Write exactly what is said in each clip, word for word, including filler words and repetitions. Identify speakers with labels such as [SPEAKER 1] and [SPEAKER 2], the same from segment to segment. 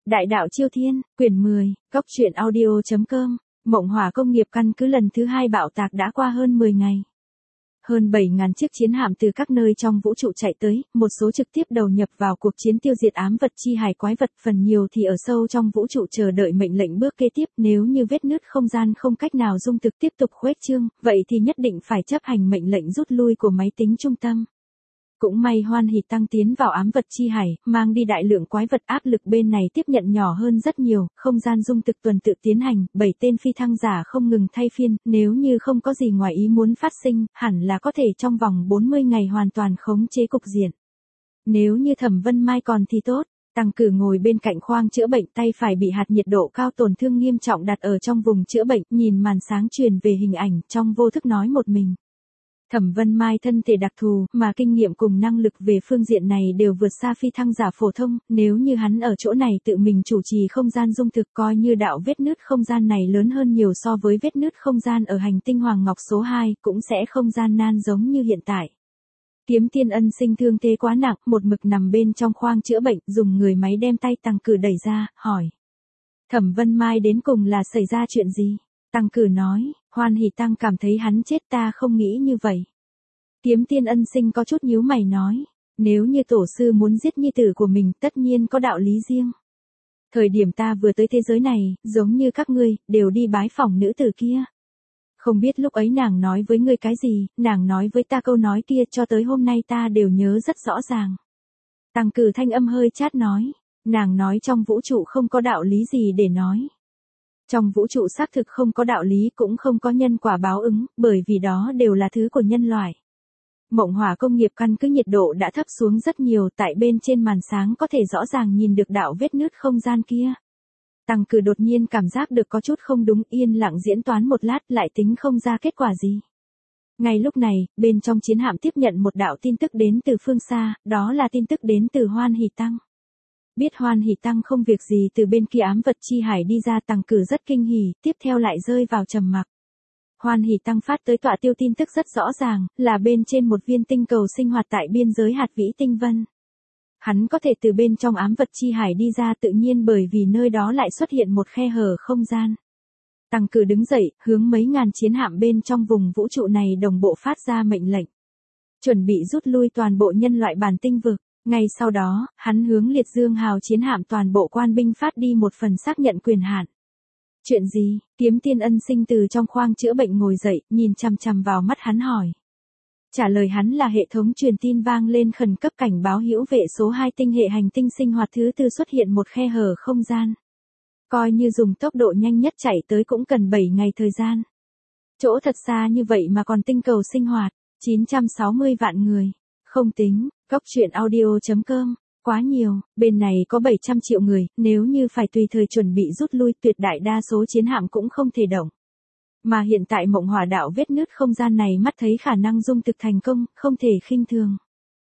[SPEAKER 1] Đại đạo Chiêu Thiên, quyển mười, góc truyện audio.com, Mộng Hỏa công nghiệp căn cứ lần thứ hai bạo tạc đã qua hơn mười ngày. Hơn bảy nghìn chiếc chiến hạm từ các nơi trong vũ trụ chạy tới, một số trực tiếp đầu nhập vào cuộc chiến tiêu diệt ám vật chi hải quái vật, phần nhiều thì ở sâu trong vũ trụ chờ đợi mệnh lệnh bước kế tiếp. Nếu như vết nứt không gian không cách nào dung thực tiếp tục khuếch trương, vậy thì nhất định phải chấp hành mệnh lệnh rút lui của máy tính trung tâm. Cũng may Hoan Hỷ Tăng tiến vào ám vật chi hải, mang đi đại lượng quái vật, áp lực bên này tiếp nhận nhỏ hơn rất nhiều, không gian dung thực tuần tự tiến hành, bảy tên phi thăng giả không ngừng thay phiên, nếu như không có gì ngoài ý muốn phát sinh, hẳn là có thể trong vòng bốn mươi ngày hoàn toàn khống chế cục diện. Nếu như Thẩm Vân Mai còn thì tốt. Tăng Cử ngồi bên cạnh khoang chữa bệnh, tay phải bị hạt nhiệt độ cao tổn thương nghiêm trọng đặt ở trong vùng chữa bệnh, nhìn màn sáng truyền về hình ảnh, trong vô thức nói một mình. Thẩm Vân Mai thân thể đặc thù, mà kinh nghiệm cùng năng lực về phương diện này đều vượt xa phi thăng giả phổ thông, nếu như hắn ở chỗ này tự mình chủ trì không gian dung thực, coi như đạo vết nứt không gian này lớn hơn nhiều so với vết nứt không gian ở hành tinh Hoàng Ngọc số hai, cũng sẽ không gian nan giống như hiện tại. Kiếm Tiên Ân Sinh thương thế quá nặng, một mực nằm bên trong khoang chữa bệnh, dùng người máy đem tay Tăng Cử đẩy ra, hỏi. Thẩm Vân Mai đến cùng là xảy ra chuyện gì? Tăng Cử nói, Hoan Hỷ Tăng cảm thấy hắn chết, ta không nghĩ như vậy. Kiếm Tiên Ân Sinh có chút nhíu mày nói, nếu như tổ sư muốn giết nhi tử của mình, tất nhiên có đạo lý riêng. Thời điểm ta vừa tới thế giới này, giống như các ngươi, đều đi bái phỏng nữ tử kia. Không biết lúc ấy nàng nói với ngươi cái gì, nàng nói với ta câu nói kia cho tới hôm nay ta đều nhớ rất rõ ràng. Tăng Cử thanh âm hơi chát nói, nàng nói trong vũ trụ không có đạo lý gì để nói. Trong vũ trụ xác thực không có đạo lý, cũng không có nhân quả báo ứng, bởi vì đó đều là thứ của nhân loại. Mộng Hỏa công nghiệp căn cứ nhiệt độ đã thấp xuống rất nhiều, tại bên trên màn sáng có thể rõ ràng nhìn được đạo vết nứt không gian kia. Tăng Cử đột nhiên cảm giác được có chút không đúng, yên lặng diễn toán một lát lại tính không ra kết quả gì. Ngay lúc này, bên trong chiến hạm tiếp nhận một đạo tin tức đến từ phương xa, đó là tin tức đến từ Hoan Hỷ Tăng. Biết Hoan Hỷ Tăng không việc gì từ bên kia ám vật chi hải đi ra, Tăng Cử rất kinh hỉ, tiếp theo lại rơi vào trầm mặc. Hoan Hỷ Tăng phát tới tọa tiêu tin tức rất rõ ràng, là bên trên một viên tinh cầu sinh hoạt tại biên giới hạt vĩ tinh vân. Hắn có thể từ bên trong ám vật chi hải đi ra, tự nhiên bởi vì nơi đó lại xuất hiện một khe hở không gian. Tăng Cử đứng dậy, hướng mấy ngàn chiến hạm bên trong vùng vũ trụ này đồng bộ phát ra mệnh lệnh. Chuẩn bị rút lui toàn bộ nhân loại bản tinh vực. Ngay sau đó, hắn hướng Liệt Dương Hào chiến hạm toàn bộ quan binh phát đi một phần xác nhận quyền hạn. Chuyện gì? Kiếm Tiên Ân Sinh từ trong khoang chữa bệnh ngồi dậy, nhìn chằm chằm vào mắt hắn hỏi. Trả lời hắn là hệ thống truyền tin vang lên khẩn cấp cảnh báo hữu vệ số hai tinh hệ hành tinh sinh hoạt thứ tư xuất hiện một khe hở không gian. Coi như dùng tốc độ nhanh nhất chạy tới cũng cần bảy ngày thời gian. Chỗ thật xa như vậy mà còn tinh cầu sinh hoạt, chín trăm sáu mươi vạn người. Không tính, góc truyện audio.com, quá nhiều, bên này có bảy trăm triệu người, nếu như phải tùy thời chuẩn bị rút lui, tuyệt đại đa số chiến hạm cũng không thể động. Mà hiện tại Mộng Hỏa đạo vết nứt không gian này mắt thấy khả năng dung thực thành công, không thể khinh thường.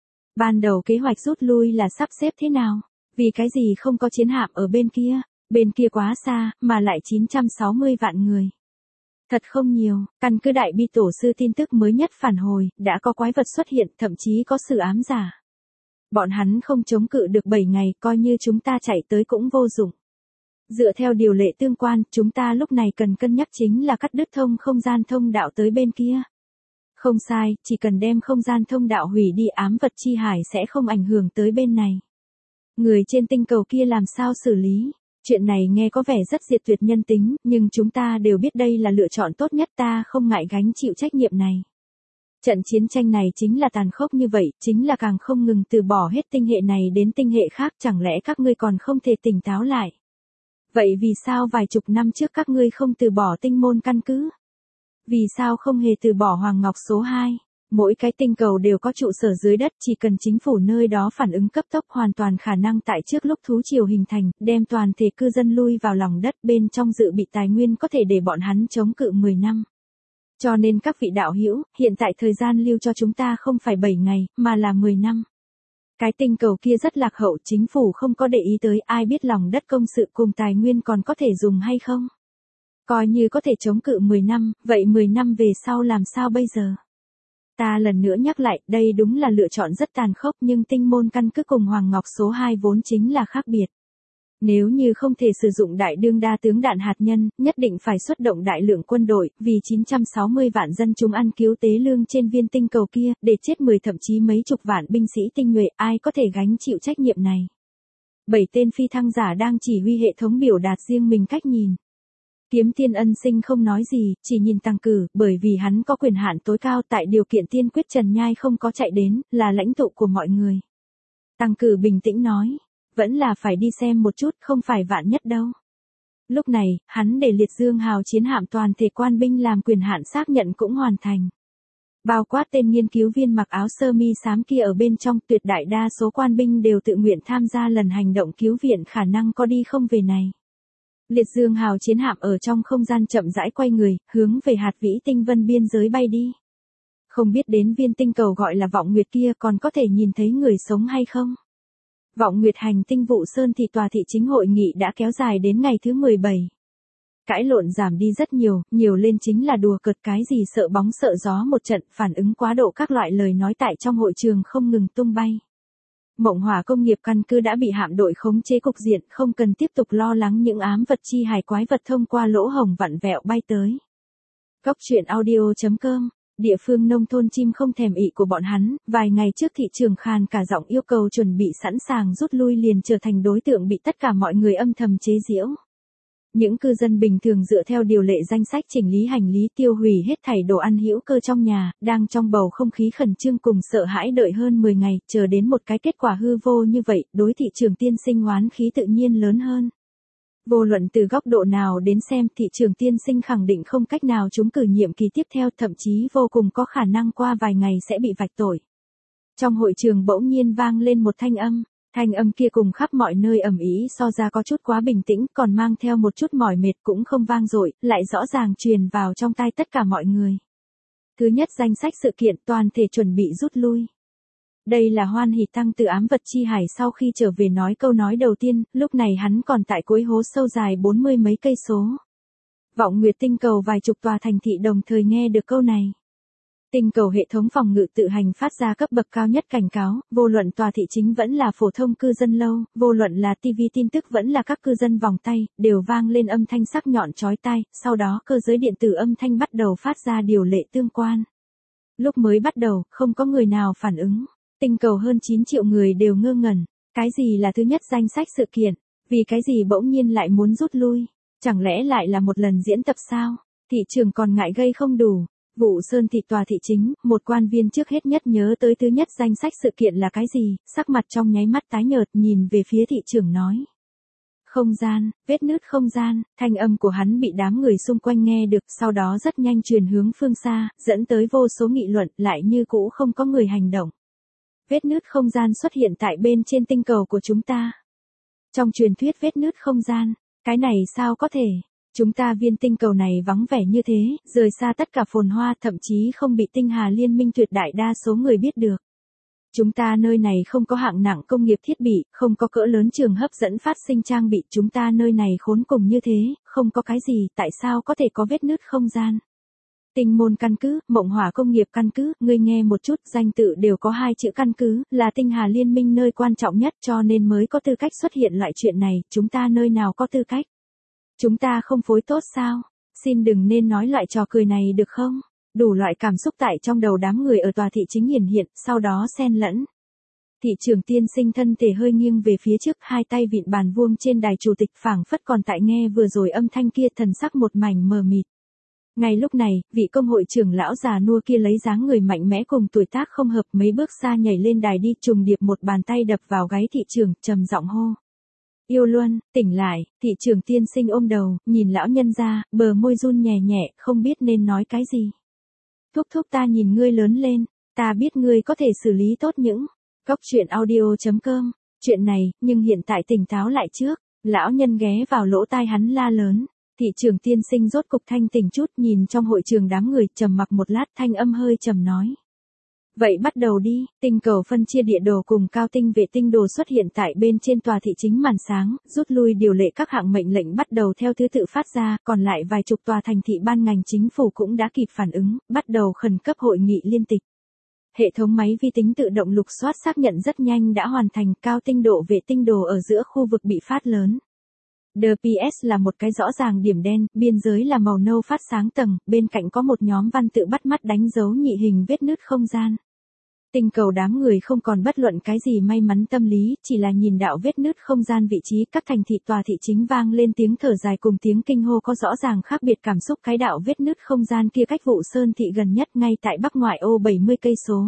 [SPEAKER 1] Ban đầu kế hoạch rút lui là sắp xếp thế nào? Vì cái gì không có chiến hạm ở bên kia? Bên kia quá xa, mà lại chín trăm sáu mươi vạn người. Thật không nhiều, căn cứ Đại Bi Tổ sư tin tức mới nhất phản hồi, đã có quái vật xuất hiện, thậm chí có sự ám giả. Bọn hắn không chống cự được bảy ngày, coi như chúng ta chạy tới cũng vô dụng. Dựa theo điều lệ tương quan, chúng ta lúc này cần cân nhắc chính là cắt đứt thông không gian thông đạo tới bên kia. Không sai, chỉ cần đem không gian thông đạo hủy đi, ám vật chi hải sẽ không ảnh hưởng tới bên này. Người trên tinh cầu kia làm sao xử lý? Chuyện này nghe có vẻ rất diệt tuyệt nhân tính, nhưng chúng ta đều biết đây là lựa chọn tốt nhất, ta không ngại gánh chịu trách nhiệm này. Trận chiến tranh này chính là tàn khốc như vậy, chính là càng không ngừng từ bỏ hết tinh hệ này đến tinh hệ khác, chẳng lẽ các ngươi còn không thể tỉnh táo lại? Vậy vì sao vài chục năm trước các ngươi không từ bỏ tinh môn căn cứ? Vì sao không hề từ bỏ Hoàng Ngọc số hai? Mỗi cái tinh cầu đều có trụ sở dưới đất, chỉ cần chính phủ nơi đó phản ứng cấp tốc, hoàn toàn khả năng tại trước lúc thú triều hình thành, đem toàn thể cư dân lui vào lòng đất, bên trong dự bị tài nguyên có thể để bọn hắn chống cự mười năm. Cho nên các vị đạo hữu, hiện tại thời gian lưu cho chúng ta không phải bảy ngày, mà là mười năm. Cái tinh cầu kia rất lạc hậu, chính phủ không có để ý tới, ai biết lòng đất công sự cùng tài nguyên còn có thể dùng hay không? Coi như có thể chống cự mười năm, vậy mười năm về sau làm sao bây giờ? Ta lần nữa nhắc lại, đây đúng là lựa chọn rất tàn khốc, nhưng tinh môn căn cứ cùng Hoàng Ngọc số hai vốn chính là khác biệt. Nếu như không thể sử dụng đại đương đa tướng đạn hạt nhân, nhất định phải xuất động đại lượng quân đội, vì chín trăm sáu mươi vạn dân chúng ăn cứu tế lương trên viên tinh cầu kia, để chết mười thậm chí mấy chục vạn binh sĩ tinh nhuệ, ai có thể gánh chịu trách nhiệm này. Bảy tên phi thăng giả đang chỉ huy hệ thống biểu đạt riêng mình cách nhìn. Kiếm Tiên Ân Sinh không nói gì, chỉ nhìn Tăng Cử, bởi vì hắn có quyền hạn tối cao tại điều kiện tiên quyết Trần Nhai không có chạy đến, là lãnh tụ của mọi người. Tăng Cử bình tĩnh nói, vẫn là phải đi xem một chút, không phải vạn nhất đâu. Lúc này, hắn để liệt dương hào chiến hạm toàn thể quan binh làm quyền hạn xác nhận cũng hoàn thành. Bao quát tên nghiên cứu viên mặc áo sơ mi xám kia ở bên trong, tuyệt đại đa số quan binh đều tự nguyện tham gia lần hành động cứu viện khả năng có đi không về này. Liệt dương hào chiến hạm ở trong không gian chậm rãi quay người, hướng về hạt vĩ tinh vân biên giới bay đi. Không biết đến viên tinh cầu gọi là Vọng Nguyệt kia còn có thể nhìn thấy người sống hay không? Vọng Nguyệt hành tinh vụ sơn thì tòa thị chính hội nghị đã kéo dài đến ngày thứ mười bảy. Cãi lộn giảm đi rất nhiều, nhiều lên chính là đùa cợt cái gì sợ bóng sợ gió một trận, phản ứng quá độ các loại lời nói tại trong hội trường không ngừng tung bay. Mộng Hỏa công nghiệp căn cứ đã bị hạm đội khống chế cục diện, không cần tiếp tục lo lắng những ám vật chi hài quái vật thông qua lỗ hổng vặn vẹo bay tới. Cóc truyện audio chấm com, địa phương nông thôn chim không thèm ị của bọn hắn, vài ngày trước thị trường khàn cả giọng yêu cầu chuẩn bị sẵn sàng rút lui liền trở thành đối tượng bị tất cả mọi người âm thầm chế giễu. Những cư dân bình thường dựa theo điều lệ danh sách chỉnh lý hành lý tiêu hủy hết thảy đồ ăn hữu cơ trong nhà, đang trong bầu không khí khẩn trương cùng sợ hãi đợi hơn mười ngày, chờ đến một cái kết quả hư vô như vậy, đối thị trường tiên sinh oán khí tự nhiên lớn hơn. Vô luận từ góc độ nào đến xem, thị trường tiên sinh khẳng định không cách nào trúng cử nhiệm kỳ tiếp theo, thậm chí vô cùng có khả năng qua vài ngày sẽ bị vạch tội. Trong hội trường bỗng nhiên vang lên một thanh âm. Thanh âm kia cùng khắp mọi nơi ầm ĩ so ra có chút quá bình tĩnh, còn mang theo một chút mỏi mệt, cũng không vang dội, lại rõ ràng truyền vào trong tai tất cả mọi người. Thứ nhất, danh sách sự kiện toàn thể chuẩn bị rút lui. Đây là Hoan Hỷ Tăng từ ám vật chi hải sau khi trở về nói câu nói đầu tiên, lúc này hắn còn tại cuối hố sâu dài bốn mươi mấy cây số. Vọng Nguyệt tinh cầu vài chục tòa thành thị đồng thời nghe được câu này. Tinh cầu hệ thống phòng ngự tự hành phát ra cấp bậc cao nhất cảnh cáo, vô luận tòa thị chính vẫn là phổ thông cư dân lâu, vô luận là ti vi tin tức vẫn là các cư dân vòng tay, đều vang lên âm thanh sắc nhọn chói tai, sau đó cơ giới điện tử âm thanh bắt đầu phát ra điều lệ tương quan. Lúc mới bắt đầu, không có người nào phản ứng. Tinh cầu hơn chín triệu người đều ngơ ngẩn. Cái gì là thứ nhất danh sách sự kiện? Vì cái gì bỗng nhiên lại muốn rút lui? Chẳng lẽ lại là một lần diễn tập sao? Thị trường còn ngại gây không đủ. Vụ Sơn thị tòa thị chính, một quan viên trước hết nhất nhớ tới thứ nhất danh sách sự kiện là cái gì, sắc mặt trong nháy mắt tái nhợt nhìn về phía thị trường nói. Không gian, vết nứt không gian, thanh âm của hắn bị đám người xung quanh nghe được, sau đó rất nhanh truyền hướng phương xa, dẫn tới vô số nghị luận, lại như cũ không có người hành động. Vết nứt không gian xuất hiện tại bên trên tinh cầu của chúng ta. Trong truyền thuyết vết nứt không gian, cái này sao có thể? Chúng ta viên tinh cầu này vắng vẻ như thế, rời xa tất cả phồn hoa, thậm chí không bị tinh hà liên minh tuyệt đại đa số người biết được. Chúng ta nơi này không có hạng nặng công nghiệp thiết bị, không có cỡ lớn trường hấp dẫn phát sinh trang bị, chúng ta nơi này khốn cùng như thế, không có cái gì, tại sao có thể có vết nứt không gian? Tinh môn căn cứ, Mộng Hỏa công nghiệp căn cứ, ngươi nghe một chút, danh tự đều có hai chữ căn cứ, là tinh hà liên minh nơi quan trọng nhất cho nên mới có tư cách xuất hiện loại chuyện này, chúng ta nơi nào có tư cách? Chúng ta không phối tốt sao? Xin đừng nên nói loại trò cười này được không? Đủ loại cảm xúc tại trong đầu đám người ở tòa thị chính hiển hiện, sau đó xen lẫn. Thị trường tiên sinh thân thể hơi nghiêng về phía trước, hai tay vịn bàn vuông trên đài chủ tịch phảng phất còn tại nghe vừa rồi âm thanh kia, thần sắc một mảnh mờ mịt. Ngay lúc này, vị công hội trưởng lão già nua kia lấy dáng người mạnh mẽ cùng tuổi tác không hợp mấy bước xa nhảy lên đài đi, trùng điệp một bàn tay đập vào gáy thị trường, trầm giọng hô. Yêu Luân, tỉnh lại, thị trường tiên sinh ôm đầu, nhìn lão nhân ra, bờ môi run nhẹ nhẹ, không biết nên nói cái gì. Thúc thúc ta nhìn ngươi lớn lên, ta biết ngươi có thể xử lý tốt những. Cóc truyện audio chấm com, chuyện này, nhưng hiện tại tỉnh táo lại trước, lão nhân ghé vào lỗ tai hắn la lớn. Thị trường tiên sinh rốt cục thanh tỉnh chút, nhìn trong hội trường đám người, trầm mặc một lát, thanh âm hơi trầm nói. Vậy bắt đầu đi, tinh cầu phân chia địa đồ cùng cao tinh vệ tinh đồ xuất hiện tại bên trên tòa thị chính màn sáng, rút lui điều lệ các hạng mệnh lệnh bắt đầu theo thứ tự phát ra, còn lại vài chục tòa thành thị ban ngành chính phủ cũng đã kịp phản ứng, bắt đầu khẩn cấp hội nghị liên tịch. Hệ thống máy vi tính tự động lục soát xác nhận rất nhanh đã hoàn thành, cao tinh độ vệ tinh đồ ở giữa khu vực bị phát lớn. đê pê ét là một cái rõ ràng điểm đen, biên giới là màu nâu phát sáng tầng, bên cạnh có một nhóm văn tự bắt mắt đánh dấu nhị hình vết nứt không gian. Tinh cầu đám người không còn bất luận cái gì may mắn tâm lý, chỉ là nhìn đạo vết nứt không gian vị trí các thành thị tòa thị chính vang lên tiếng thở dài cùng tiếng kinh hô có rõ ràng khác biệt cảm xúc. Cái đạo vết nứt không gian kia cách Vụ Sơn thị gần nhất ngay tại bắc ngoại ô bảy mươi cây số.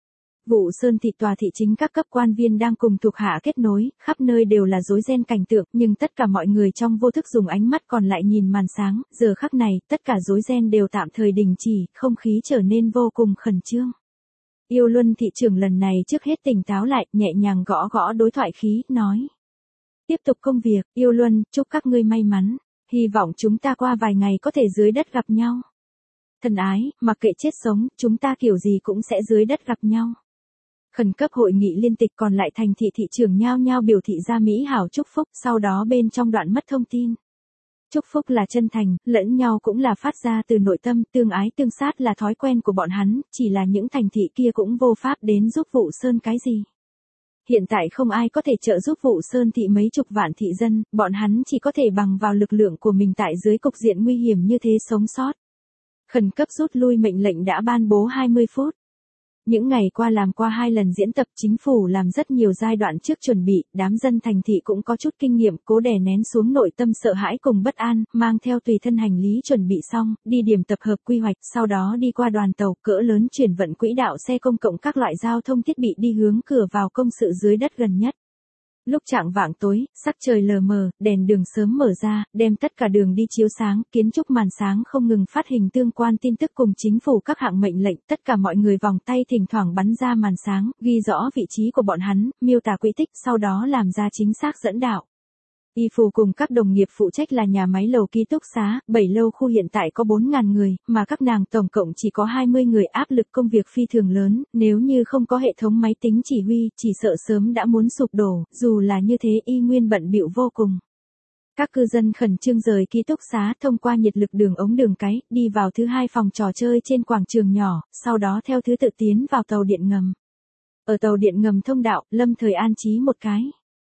[SPEAKER 1] Vụ Sơn thị tòa thị chính các cấp quan viên đang cùng thuộc hạ kết nối, khắp nơi đều là rối ren cảnh tượng, nhưng tất cả mọi người trong vô thức dùng ánh mắt còn lại nhìn màn sáng, giờ khắc này, tất cả rối ren đều tạm thời đình chỉ, không khí trở nên vô cùng khẩn trương. Yêu Luân thị trưởng lần này trước hết tỉnh táo lại, nhẹ nhàng gõ gõ đối thoại khí, nói. Tiếp tục công việc, Yêu Luân, chúc các ngươi may mắn, hy vọng chúng ta qua vài ngày có thể dưới đất gặp nhau. Thân ái, mặc kệ chết sống, chúng ta kiểu gì cũng sẽ dưới đất gặp nhau. Khẩn cấp hội nghị liên tịch còn lại thành thị thị trưởng nhao nhao biểu thị ra Mỹ hảo chúc phúc, sau đó bên trong đoạn mất thông tin. Chúc phúc là chân thành, lẫn nhau cũng là phát ra từ nội tâm, tương ái tương sát là thói quen của bọn hắn, chỉ là những thành thị kia cũng vô pháp đến giúp Vụ Sơn cái gì. Hiện tại không ai có thể trợ giúp Vụ Sơn thị mấy chục vạn thị dân, bọn hắn chỉ có thể bằng vào lực lượng của mình tại dưới cục diện nguy hiểm như thế sống sót. Khẩn cấp rút lui mệnh lệnh đã ban bố hai mươi phút. Những ngày qua làm qua hai lần diễn tập, chính phủ làm rất nhiều giai đoạn trước chuẩn bị, đám dân thành thị cũng có chút kinh nghiệm, cố đè nén xuống nội tâm sợ hãi cùng bất an, mang theo tùy thân hành lý chuẩn bị xong, đi điểm tập hợp quy hoạch, sau đó đi qua đoàn tàu cỡ lớn chuyển vận quỹ đạo xe công cộng các loại giao thông thiết bị đi hướng cửa vào công sự dưới đất gần nhất. Lúc chạng vạng tối, sắc trời lờ mờ, đèn đường sớm mở ra, đem tất cả đường đi chiếu sáng, kiến trúc màn sáng không ngừng phát hình tương quan tin tức cùng chính phủ các hạng mệnh lệnh, tất cả mọi người vòng tay thỉnh thoảng bắn ra màn sáng, ghi rõ vị trí của bọn hắn, miêu tả quỹ tích, sau đó làm ra chính xác dẫn đạo. Y Phù cùng các đồng nghiệp phụ trách là nhà máy lầu ký túc xá, bảy lâu khu hiện tại có bốn nghìn người, mà các nàng tổng cộng chỉ có hai mươi người, áp lực công việc phi thường lớn, nếu như không có hệ thống máy tính chỉ huy, chỉ sợ sớm đã muốn sụp đổ, dù là như thế y nguyên bận bịu vô cùng. Các cư dân khẩn trương rời ký túc xá thông qua nhiệt lực đường ống đường cái, đi vào thứ hai phòng trò chơi trên quảng trường nhỏ, sau đó theo thứ tự tiến vào tàu điện ngầm. Ở tàu điện ngầm thông đạo, lâm thời an trí một cái.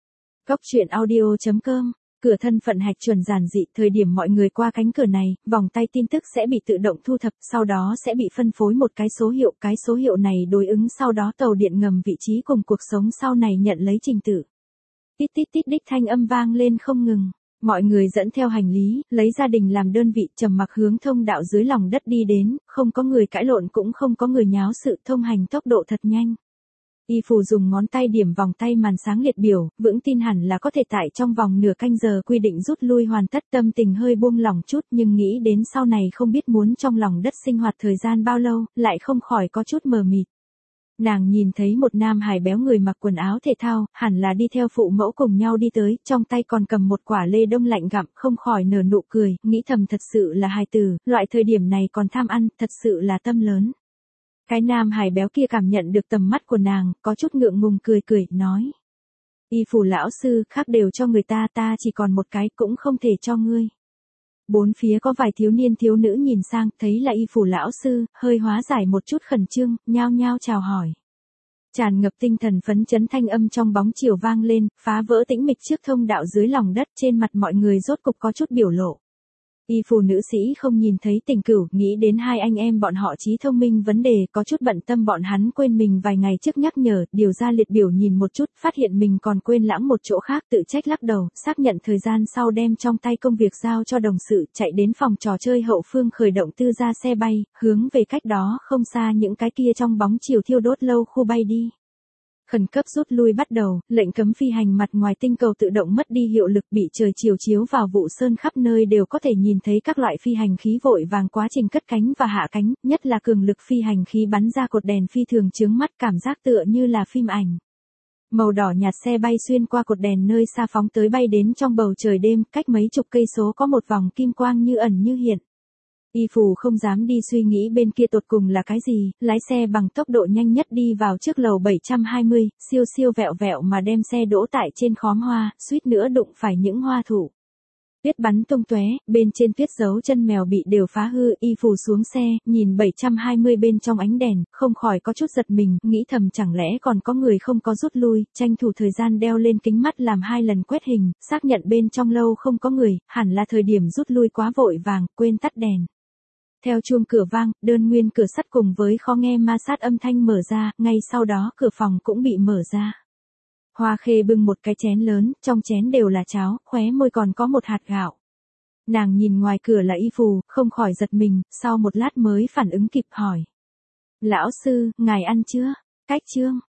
[SPEAKER 1] Góc truyện audio chấm com, cửa thân phận hạch chuẩn giản dị, thời điểm mọi người qua cánh cửa này, vòng tay tin tức sẽ bị tự động thu thập, sau đó sẽ bị phân phối một cái số hiệu, cái số hiệu này đối ứng sau đó tàu điện ngầm vị trí cùng cuộc sống sau này nhận lấy trình tự. Tít tít tít đích thanh âm vang lên không ngừng, mọi người dẫn theo hành lý, lấy gia đình làm đơn vị, trầm mặc hướng thông đạo dưới lòng đất đi đến, không có người cãi lộn cũng không có người nháo sự, thông hành tốc độ thật nhanh. Y Phù dùng ngón tay điểm vòng tay màn sáng liệt biểu, vững tin hẳn là có thể tại trong vòng nửa canh giờ quy định rút lui hoàn tất, tâm tình hơi buông lỏng chút nhưng nghĩ đến sau này không biết muốn trong lòng đất sinh hoạt thời gian bao lâu, lại không khỏi có chút mờ mịt. Nàng nhìn thấy một nam hài béo người mặc quần áo thể thao, hẳn là đi theo phụ mẫu cùng nhau đi tới, trong tay còn cầm một quả lê đông lạnh gặm, không khỏi nở nụ cười, nghĩ thầm thật sự là hài tử, loại thời điểm này còn tham ăn, thật sự là tâm lớn. Cái nam hài béo kia cảm nhận được tầm mắt của nàng, có chút ngượng ngùng cười cười, nói. Y Phù lão sư, khác đều cho người ta, ta chỉ còn một cái, cũng không thể cho ngươi. Bốn phía có vài thiếu niên thiếu nữ nhìn sang, thấy là Y Phù lão sư, hơi hóa giải một chút khẩn trương, nhao nhao chào hỏi. Tràn ngập tinh thần phấn chấn thanh âm trong bóng chiều vang lên, phá vỡ tĩnh mịch trước thông đạo dưới lòng đất, trên mặt mọi người rốt cục có chút biểu lộ. Y Phù nữ sĩ không nhìn thấy Tình Cửu, nghĩ đến hai anh em bọn họ trí thông minh vấn đề, có chút bận tâm bọn hắn quên mình vài ngày trước nhắc nhở, điều ra liệt biểu nhìn một chút, phát hiện mình còn quên lãng một chỗ khác, tự trách lắc đầu, xác nhận thời gian sau đem trong tay công việc giao cho đồng sự, chạy đến phòng trò chơi hậu phương khởi động tư gia xe bay, hướng về cách đó không xa những cái kia trong bóng chiều thiêu đốt lâu khu bay đi. Khẩn cấp rút lui bắt đầu, lệnh cấm phi hành mặt ngoài tinh cầu tự động mất đi hiệu lực, bị trời chiều chiếu vào Vụ Sơn khắp nơi đều có thể nhìn thấy các loại phi hành khí vội vàng quá trình cất cánh và hạ cánh, nhất là cường lực phi hành khí bắn ra cột đèn phi thường chướng mắt, cảm giác tựa như là phim ảnh. Màu đỏ nhạt xe bay xuyên qua cột đèn nơi xa phóng tới bay đến trong bầu trời đêm, cách mấy chục cây số có một vòng kim quang như ẩn như hiện. Y Phù không dám đi suy nghĩ bên kia tột cùng là cái gì, lái xe bằng tốc độ nhanh nhất đi vào trước lầu bảy trăm hai mươi, siêu siêu vẹo vẹo mà đem xe đỗ tại trên khóm hoa, suýt nữa đụng phải những hoa thụ. Tuyết bắn tung tóe, bên trên tuyết dấu chân mèo bị đều phá hư, y phù xuống xe, nhìn bảy trăm hai mươi bên trong ánh đèn, không khỏi có chút giật mình, nghĩ thầm chẳng lẽ còn có người không có rút lui, tranh thủ thời gian đeo lên kính mắt làm hai lần quét hình, xác nhận bên trong lâu không có người, hẳn là thời điểm rút lui quá vội vàng, quên tắt đèn. Theo chuông cửa vang, đơn nguyên cửa sắt cùng với khó nghe ma sát âm thanh mở ra, ngay sau đó cửa phòng cũng bị mở ra. Hoa Khê bưng một cái chén lớn, trong chén đều là cháo, khóe môi còn có một hạt gạo. Nàng nhìn ngoài cửa là y phù, không khỏi giật mình, sau một lát mới phản ứng kịp hỏi. Lão sư, ngài ăn chưa? Cách chương.